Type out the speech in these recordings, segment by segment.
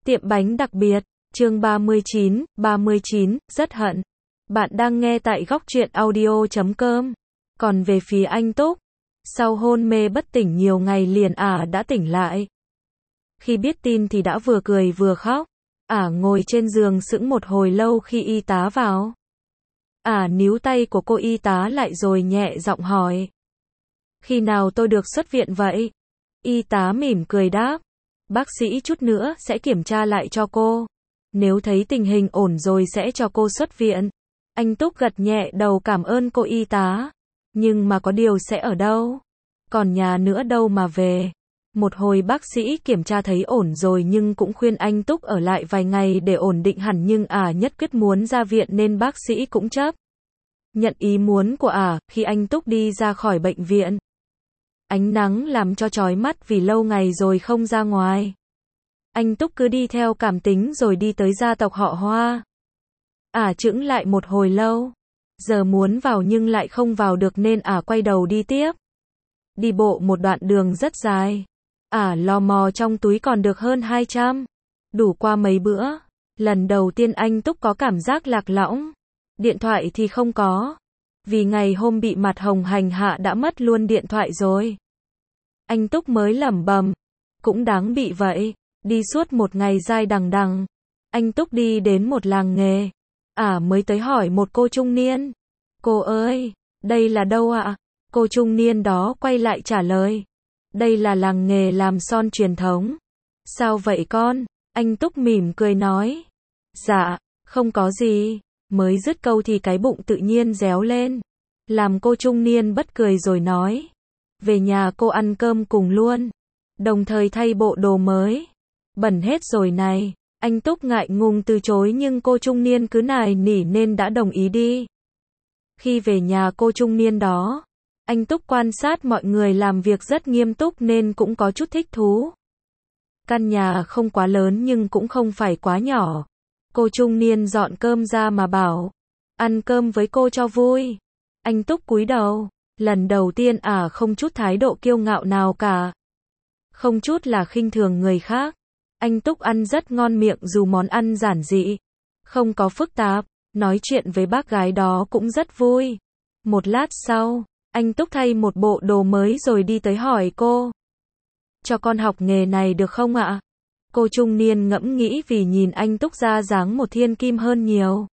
Tiệm bánh đặc biệt, chương 39, rất hận. Bạn đang nghe tại góc truyện audio.com. Còn về phía anh Túc, sau hôn mê bất tỉnh nhiều ngày liền đã tỉnh lại. Khi biết tin thì đã vừa cười vừa khóc. Ngồi trên giường sững một hồi lâu khi y tá vào. Níu tay của cô y tá lại rồi nhẹ giọng hỏi. Khi nào tôi được xuất viện vậy? Y tá mỉm cười đáp. Bác sĩ chút nữa sẽ kiểm tra lại cho cô. Nếu thấy tình hình ổn rồi sẽ cho cô xuất viện. Anh Túc gật nhẹ đầu cảm ơn cô y tá. Nhưng mà có điều sẽ ở đâu? Còn nhà nữa đâu mà về? Một hồi bác sĩ kiểm tra thấy ổn rồi nhưng cũng khuyên anh Túc ở lại vài ngày để ổn định hẳn nhưng nhất quyết muốn ra viện nên bác sĩ cũng chấp nhận ý muốn của khi anh Túc đi ra khỏi bệnh viện. Ánh nắng làm cho chói mắt vì lâu ngày rồi không ra ngoài. Anh Túc cứ đi theo cảm tính rồi đi tới gia tộc họ Hoa. Chững lại một hồi lâu. Giờ muốn vào nhưng lại không vào được nên quay đầu đi tiếp. Đi bộ một đoạn đường rất dài. Lò mò trong túi còn được hơn 200. Đủ qua mấy bữa. Lần đầu tiên anh Túc có cảm giác lạc lõng. Điện thoại thì không có. Vì ngày hôm bị Mặt Hồng hành hạ đã mất luôn điện thoại rồi. Anh Túc mới lẩm bẩm. Cũng đáng bị vậy. Đi suốt một ngày dài đằng đằng. Anh Túc đi đến một làng nghề. Mới tới hỏi một cô trung niên. Cô ơi, đây là đâu ạ? Cô trung niên đó quay lại trả lời. Đây là làng nghề làm son truyền thống. Sao vậy con? Anh Túc mỉm cười nói. Dạ, không có gì. Mới dứt câu thì cái bụng tự nhiên réo lên. Làm cô trung niên bất cười rồi nói. Về nhà cô ăn cơm cùng luôn. Đồng thời thay bộ đồ mới. Bẩn hết rồi này. Anh Túc ngại ngùng từ chối nhưng cô trung niên cứ nài nỉ nên đã đồng ý đi. Khi về nhà cô trung niên đó, anh Túc quan sát mọi người làm việc rất nghiêm túc nên cũng có chút thích thú. Căn nhà không quá lớn nhưng cũng không phải quá nhỏ. Cô trung niên dọn cơm ra mà bảo, ăn cơm với cô cho vui. Anh Túc cúi đầu, lần đầu tiên không chút thái độ kiêu ngạo nào cả. Không chút là khinh thường người khác. Anh Túc ăn rất ngon miệng dù món ăn giản dị, không có phức tạp, nói chuyện với bác gái đó cũng rất vui. Một lát sau, anh Túc thay một bộ đồ mới rồi đi tới hỏi cô. Cho con học nghề này được không ạ? Cô trung niên ngẫm nghĩ vì nhìn anh Túc ra dáng một thiên kim hơn nhiều.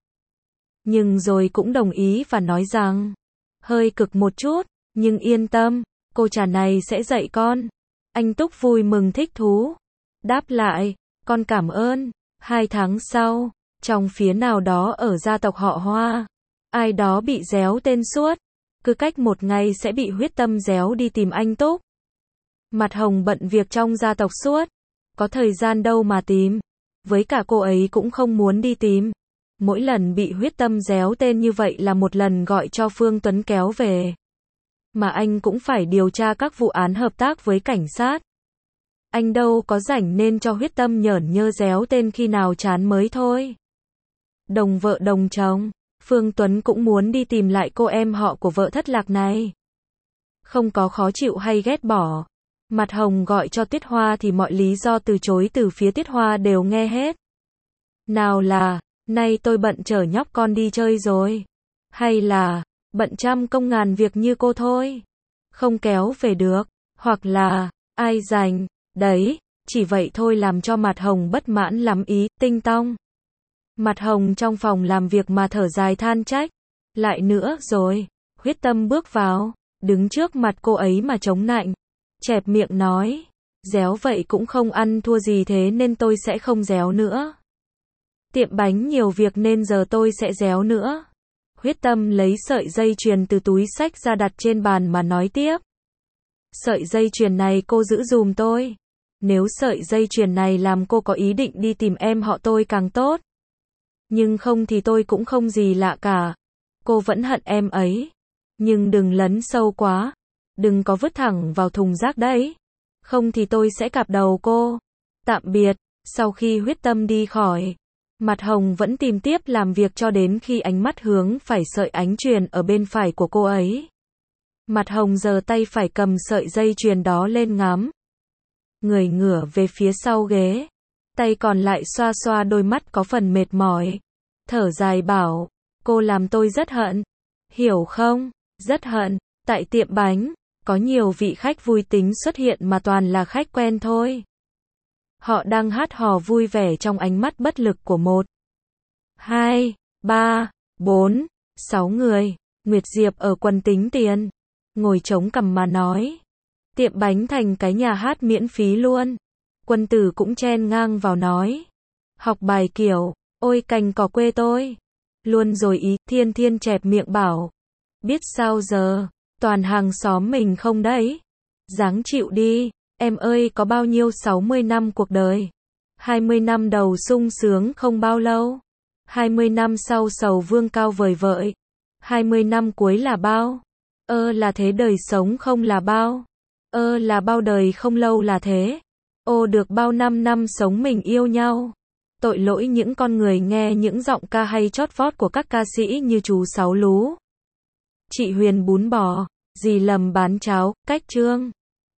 Nhưng rồi cũng đồng ý và nói rằng, hơi cực một chút, nhưng yên tâm, cô trà này sẽ dạy con. Anh Túc vui mừng thích thú. Đáp lại, con cảm ơn. 2 tháng sau, trong phía nào đó ở gia tộc họ Hoa, ai đó bị réo tên suốt. Cứ cách một ngày sẽ bị huyết tâm réo đi tìm anh Túc. Mặt Hồng bận việc trong gia tộc suốt. Có thời gian đâu mà tìm. Với cả cô ấy cũng không muốn đi tìm. Mỗi lần bị huyết tâm réo tên như vậy là một lần gọi cho Phương Tuấn kéo về. Mà anh cũng phải điều tra các vụ án hợp tác với cảnh sát. Anh đâu có rảnh nên cho huyết tâm nhởn nhơ réo tên khi nào chán mới thôi. Đồng vợ đồng chồng, Phương Tuấn cũng muốn đi tìm lại cô em họ của vợ thất lạc này. Không có khó chịu hay ghét bỏ. Mặt Hồng gọi cho Tuyết Hoa thì mọi lý do từ chối từ phía Tuyết Hoa đều nghe hết. Nào là, nay tôi bận chở nhóc con đi chơi rồi. Hay là, bận trăm công ngàn việc như cô thôi. Không kéo về được. Hoặc là, ai rảnh. Đấy, chỉ vậy thôi làm cho Mặt Hồng bất mãn lắm ý, tinh tong. Mặt Hồng trong phòng làm việc mà thở dài than trách. Lại nữa rồi, huyết tâm bước vào, đứng trước mặt cô ấy mà chống nạnh. Chẹp miệng nói, réo vậy cũng không ăn thua gì thế nên tôi sẽ không réo nữa. Tiệm bánh nhiều việc nên giờ tôi sẽ réo nữa. Huyết tâm lấy sợi dây chuyền từ túi xách ra đặt trên bàn mà nói tiếp. Sợi dây chuyền này cô giữ dùm tôi. Nếu sợi dây chuyền này làm cô có ý định đi tìm em họ tôi càng tốt. Nhưng không thì tôi cũng không gì lạ cả. Cô vẫn hận em ấy. Nhưng đừng lấn sâu quá. Đừng có vứt thẳng vào thùng rác đấy. Không thì tôi sẽ cạp đầu cô. Tạm biệt. Sau khi huyết tâm đi khỏi, Mặt Hồng vẫn tìm tiếp làm việc cho đến khi ánh mắt hướng phải sợi ánh chuyền ở bên phải của cô ấy. Mặt Hồng giơ tay phải cầm sợi dây chuyền đó lên ngắm. Người ngửa về phía sau ghế. Tay còn lại xoa xoa đôi mắt có phần mệt mỏi. Thở dài bảo, cô làm tôi rất hận. Hiểu không? Rất hận. Tại tiệm bánh, có nhiều vị khách vui tính xuất hiện mà toàn là khách quen thôi. Họ đang hát hò vui vẻ trong ánh mắt bất lực của 1, 2, 3, 4, 6 người. Nguyệt Diệp ở quần tính tiền. Ngồi chống cằm mà nói. Tiệm bánh thành cái nhà hát miễn phí luôn. Quân Tử cũng chen ngang vào nói. Học bài kiểu, ôi cành cỏ quê tôi. Luôn rồi ý, Thiên Thiên chẹp miệng bảo. Biết sao giờ, toàn hàng xóm mình không đấy. Ráng chịu đi, em ơi có bao nhiêu 60 năm cuộc đời. 20 năm đầu sung sướng không bao lâu. 20 năm sau sầu vương cao vời vợi. 20 năm cuối là bao? Là thế đời sống không là bao? Là bao đời không lâu là thế? Được bao năm sống mình yêu nhau. Tội lỗi những con người nghe những giọng ca hay chót vót của các ca sĩ như chú Sáu Lú, chị Huyền bún bò, dì Lầm bán cháo, cách Trương.